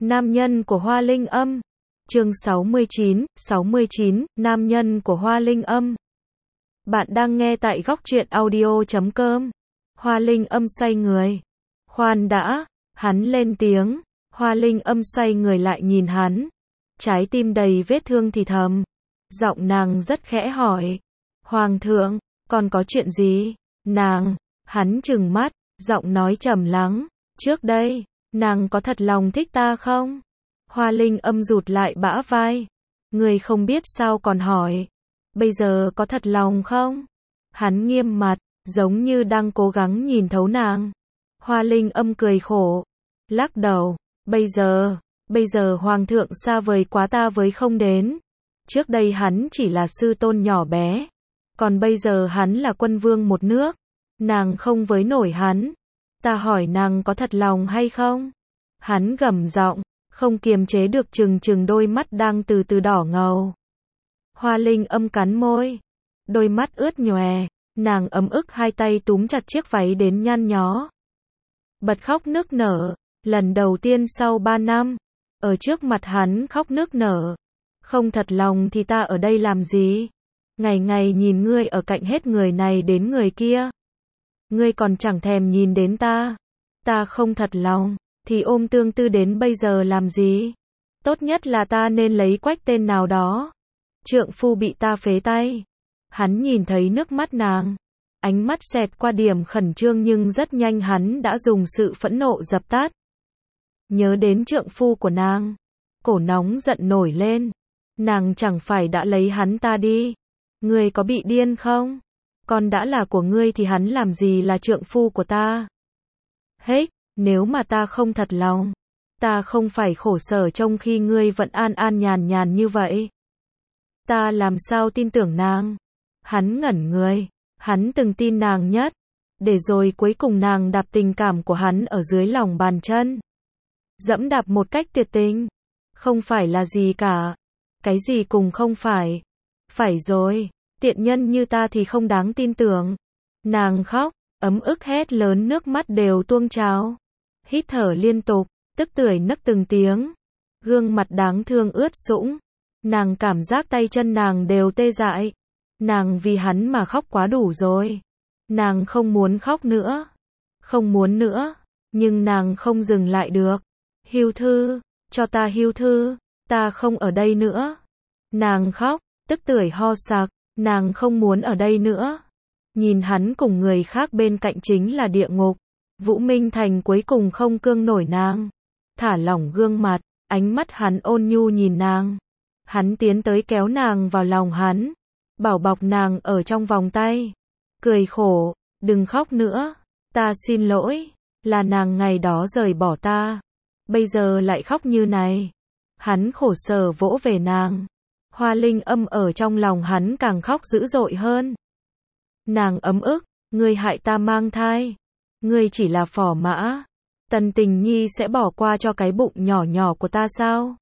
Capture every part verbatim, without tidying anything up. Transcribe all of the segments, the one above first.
Nam nhân của Hoa Linh Âm. Chương sáu mươi chín, sáu mươi chín, Nam nhân của Hoa Linh Âm. Bạn đang nghe tại góc truyện audio chấm com. Hoa Linh Âm xoay người. Khoan đã, hắn lên tiếng. Hoa Linh Âm xoay người lại nhìn hắn. Trái tim đầy vết thương thì thầm. Giọng nàng rất khẽ hỏi. Hoàng thượng, còn có chuyện gì? Nàng, hắn trừng mắt, giọng nói trầm lắng. Trước đây, nàng có thật lòng thích ta không? Hoa Linh Âm rụt lại bả vai. Người không biết sao còn hỏi. Bây giờ có thật lòng không? Hắn nghiêm mặt, giống như đang cố gắng nhìn thấu nàng. Hoa Linh Âm cười khổ. Lắc đầu. Bây giờ, bây giờ hoàng thượng xa vời quá ta với không đến. Trước đây hắn chỉ là sư tôn nhỏ bé. Còn bây giờ hắn là quân vương một nước. Nàng không với nổi hắn. Ta hỏi nàng có thật lòng hay không? Hắn gầm giọng, không kiềm chế được trừng trừng đôi mắt đang từ từ đỏ ngầu. Hoa Linh Âm cắn môi. Đôi mắt ướt nhòe. Nàng ấm ức hai tay túm chặt chiếc váy đến nhăn nhó. Bật khóc nức nở. Lần đầu tiên sau ba năm. Ở trước mặt hắn khóc nức nở. Không thật lòng thì ta ở đây làm gì? Ngày ngày nhìn ngươi ở cạnh hết người này đến người kia. Ngươi còn chẳng thèm nhìn đến ta. Ta không thật lòng, thì ôm tương tư đến bây giờ làm gì? Tốt nhất là ta nên lấy quách tên nào đó. Trượng phu bị ta phế tay. Hắn nhìn thấy nước mắt nàng. Ánh mắt xẹt qua điểm khẩn trương nhưng rất nhanh hắn đã dùng sự phẫn nộ dập tắt. Nhớ đến trượng phu của nàng. Cổ nóng giận nổi lên. Nàng chẳng phải đã lấy hắn ta đi. Ngươi có bị điên không? Con đã là của ngươi thì hắn làm gì là trượng phu của ta? Hết, nếu mà ta không thật lòng, ta không phải khổ sở trong khi ngươi vẫn an an nhàn nhàn như vậy. Ta làm sao tin tưởng nàng? Hắn ngẩn người, hắn từng tin nàng nhất, để rồi cuối cùng nàng đạp tình cảm của hắn ở dưới lòng bàn chân. Dẫm đạp một cách tuyệt tình, không phải là gì cả. Cái gì cùng không phải. Phải rồi, tiện nhân như ta thì không đáng tin tưởng. Nàng khóc, ấm ức hét lớn nước mắt đều tuôn trào. Hít thở liên tục, tức tưởi nấc từng tiếng. Gương mặt đáng thương ướt sũng. Nàng cảm giác tay chân nàng đều tê dại. Nàng vì hắn mà khóc quá đủ rồi. Nàng không muốn khóc nữa. Không muốn nữa. Nhưng nàng không dừng lại được. Hưu thư, cho ta hưu thư. Ta không ở đây nữa. Nàng khóc, tức tưởi ho sặc. Nàng không muốn ở đây nữa. Nhìn hắn cùng người khác bên cạnh chính là địa ngục. Vũ Minh Thành cuối cùng không cương nổi nàng. Thả lỏng gương mặt, ánh mắt hắn ôn nhu nhìn nàng. Hắn tiến tới kéo nàng vào lòng hắn. Bảo bọc nàng ở trong vòng tay. Cười khổ, đừng khóc nữa. Ta xin lỗi, là nàng ngày đó rời bỏ ta. Bây giờ lại khóc như này. Hắn khổ sở vỗ về nàng. Hoa Linh Âm ở trong lòng hắn càng khóc dữ dội hơn. Nàng ấm ức, ngươi hại ta mang thai. Ngươi chỉ là phò mã. Tần Tình Nhi sẽ bỏ qua cho cái bụng nhỏ nhỏ của ta sao?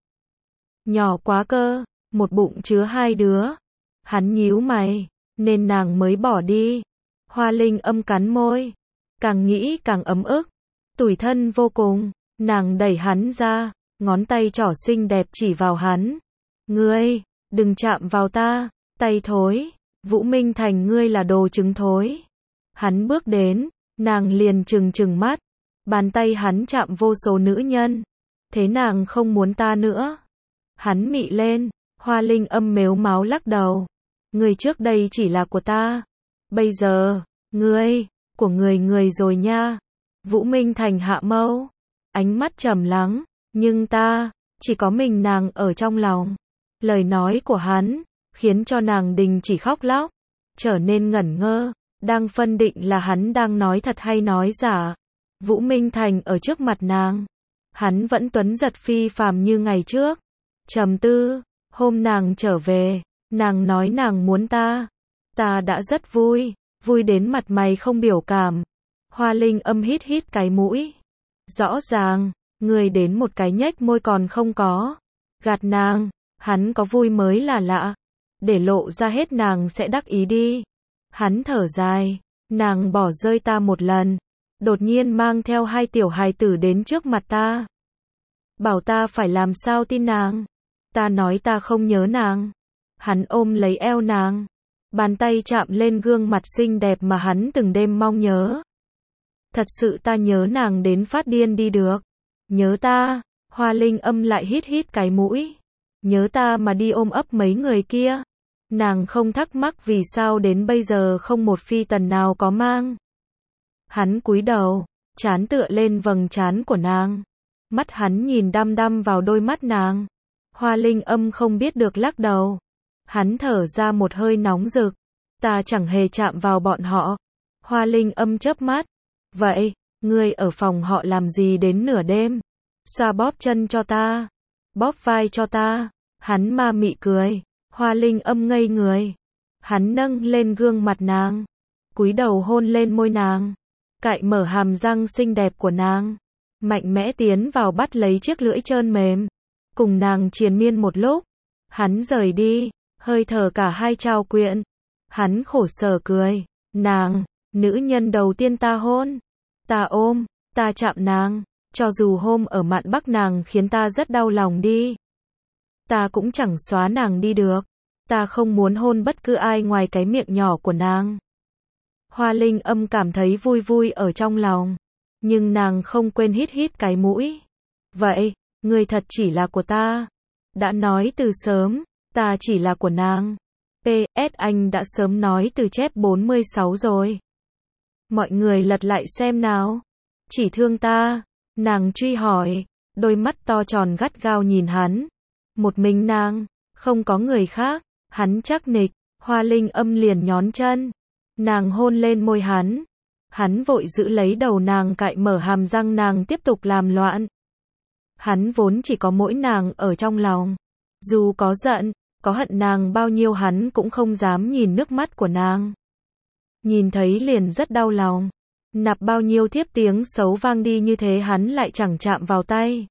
Nhỏ quá cơ, một bụng chứa hai đứa. Hắn nhíu mày, nên nàng mới bỏ đi. Hoa Linh Âm cắn môi. Càng nghĩ càng ấm ức. Tủi thân vô cùng, nàng đẩy hắn ra, ngón tay trỏ xinh đẹp chỉ vào hắn. Ngươi, đừng chạm vào ta, tay thối. Vũ Minh Thành ngươi là đồ trứng thối. Hắn bước đến, nàng liền trừng trừng mắt. Bàn tay hắn chạm vô số nữ nhân. Thế nàng không muốn ta nữa. Hắn mị lên, Hoa Linh Âm mếu máo lắc đầu. Ngươi trước đây chỉ là của ta. Bây giờ, ngươi, của người người rồi nha. Vũ Minh Thành hạ mâu. Ánh mắt trầm lắng. Nhưng ta, chỉ có mình nàng ở trong lòng. Lời nói của hắn khiến cho nàng đình chỉ khóc lóc, trở nên ngẩn ngơ, đang phân định là hắn đang nói thật hay nói giả. Vũ Minh Thành ở trước mặt nàng, hắn vẫn tuấn giật phi phàm như ngày trước. Trầm tư, hôm nàng trở về, nàng nói nàng muốn ta. Ta đã rất vui, vui đến mặt mày không biểu cảm. Hoa Linh Âm hít hít cái mũi. Rõ ràng, người đến một cái nhếch môi còn không có. Gạt nàng, hắn có vui mới là lạ. Để lộ ra hết nàng sẽ đắc ý đi. Hắn thở dài, nàng bỏ rơi ta một lần. Đột nhiên mang theo hai tiểu hài tử đến trước mặt ta. bảo ta phải làm sao tin nàng. Ta nói ta không nhớ nàng. Hắn ôm lấy eo nàng, bàn tay chạm lên gương mặt xinh đẹp mà hắn từng đêm mong nhớ. Thật sự ta nhớ nàng đến phát điên đi được. Nhớ ta, Hoa Linh Âm lại hít hít cái mũi. Nhớ ta mà đi ôm ấp mấy người kia. Nàng không thắc mắc vì sao đến bây giờ không một phi tần nào có mang. Hắn cúi đầu, trán tựa lên vầng trán của nàng. Mắt hắn nhìn đăm đăm vào đôi mắt nàng. Hoa Linh Âm không biết được lắc đầu. Hắn thở ra một hơi nóng rực. Ta chẳng hề chạm vào bọn họ. Hoa Linh Âm chớp mắt. Vậy, ngươi ở phòng họ làm gì đến nửa đêm? Xoa bóp chân cho ta. Bóp vai cho ta. Hắn ma mị cười. Hoa Linh Âm ngây người. Hắn nâng lên gương mặt nàng. Cúi đầu hôn lên môi nàng. Cạy mở hàm răng xinh đẹp của nàng. Mạnh mẽ tiến vào bắt lấy chiếc lưỡi trơn mềm. Cùng nàng triền miên một lúc. Hắn rời đi. Hơi thở cả hai trao quyện. Hắn khổ sở cười. Nàng, nữ nhân đầu tiên ta hôn. Ta ôm, ta chạm nàng. Cho dù hôm ở mạn Bắc nàng khiến ta rất đau lòng đi. Ta cũng chẳng xóa nàng đi được. Ta không muốn hôn bất cứ ai ngoài cái miệng nhỏ của nàng. Hoa Linh Âm cảm thấy vui vui ở trong lòng. Nhưng nàng không quên hít hít cái mũi. Vậy, ngươi thật chỉ là của ta. Đã nói từ sớm, ta chỉ là của nàng. pê ét Anh đã sớm nói từ chép bốn mươi sáu rồi. Mọi người lật lại xem nào. Chỉ thương ta. Nàng truy hỏi. Đôi mắt to tròn gắt gao nhìn hắn. Một mình nàng, không có người khác. Hắn chắc nịch. Hoa Linh Âm liền nhón chân. Nàng hôn lên môi hắn. Hắn vội giữ lấy đầu nàng cạy mở hàm răng nàng tiếp tục làm loạn. Hắn vốn chỉ có mỗi nàng ở trong lòng. Dù có giận, có hận nàng bao nhiêu hắn cũng không dám nhìn nước mắt của nàng. Nhìn thấy liền rất đau lòng. Nạp bao nhiêu thiếp tiếng xấu vang đi như thế hắn lại chẳng chạm vào tay.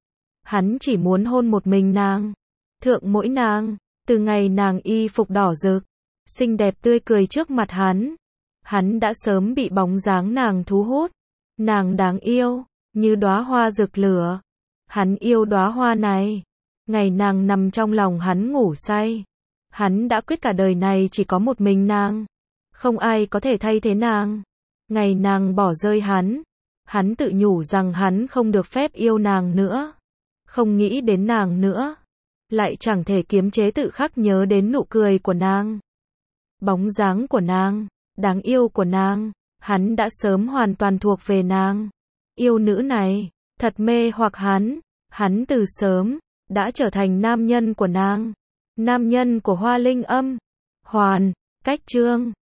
Hắn chỉ muốn hôn một mình nàng. Thượng mỗi nàng, từ ngày nàng y phục đỏ rực, xinh đẹp tươi cười trước mặt hắn. Hắn đã sớm bị bóng dáng nàng thu hút. Nàng đáng yêu, như đóa hoa rực lửa. Hắn yêu đóa hoa này. Ngày nàng nằm trong lòng hắn ngủ say. Hắn đã quyết cả đời này chỉ có một mình nàng. Không ai có thể thay thế nàng. Ngày nàng bỏ rơi hắn. Hắn tự nhủ rằng hắn không được phép yêu nàng nữa. Không nghĩ đến nàng nữa. Lại chẳng thể kiềm chế tự khắc nhớ đến nụ cười của nàng. Bóng dáng của nàng. Đáng yêu của nàng. Hắn đã sớm hoàn toàn thuộc về nàng. Yêu nữ này. Thật mê hoặc hắn. Hắn từ sớm đã trở thành nam nhân của nàng. Nam nhân của Hoa Linh Âm. Hoàn. Cách chương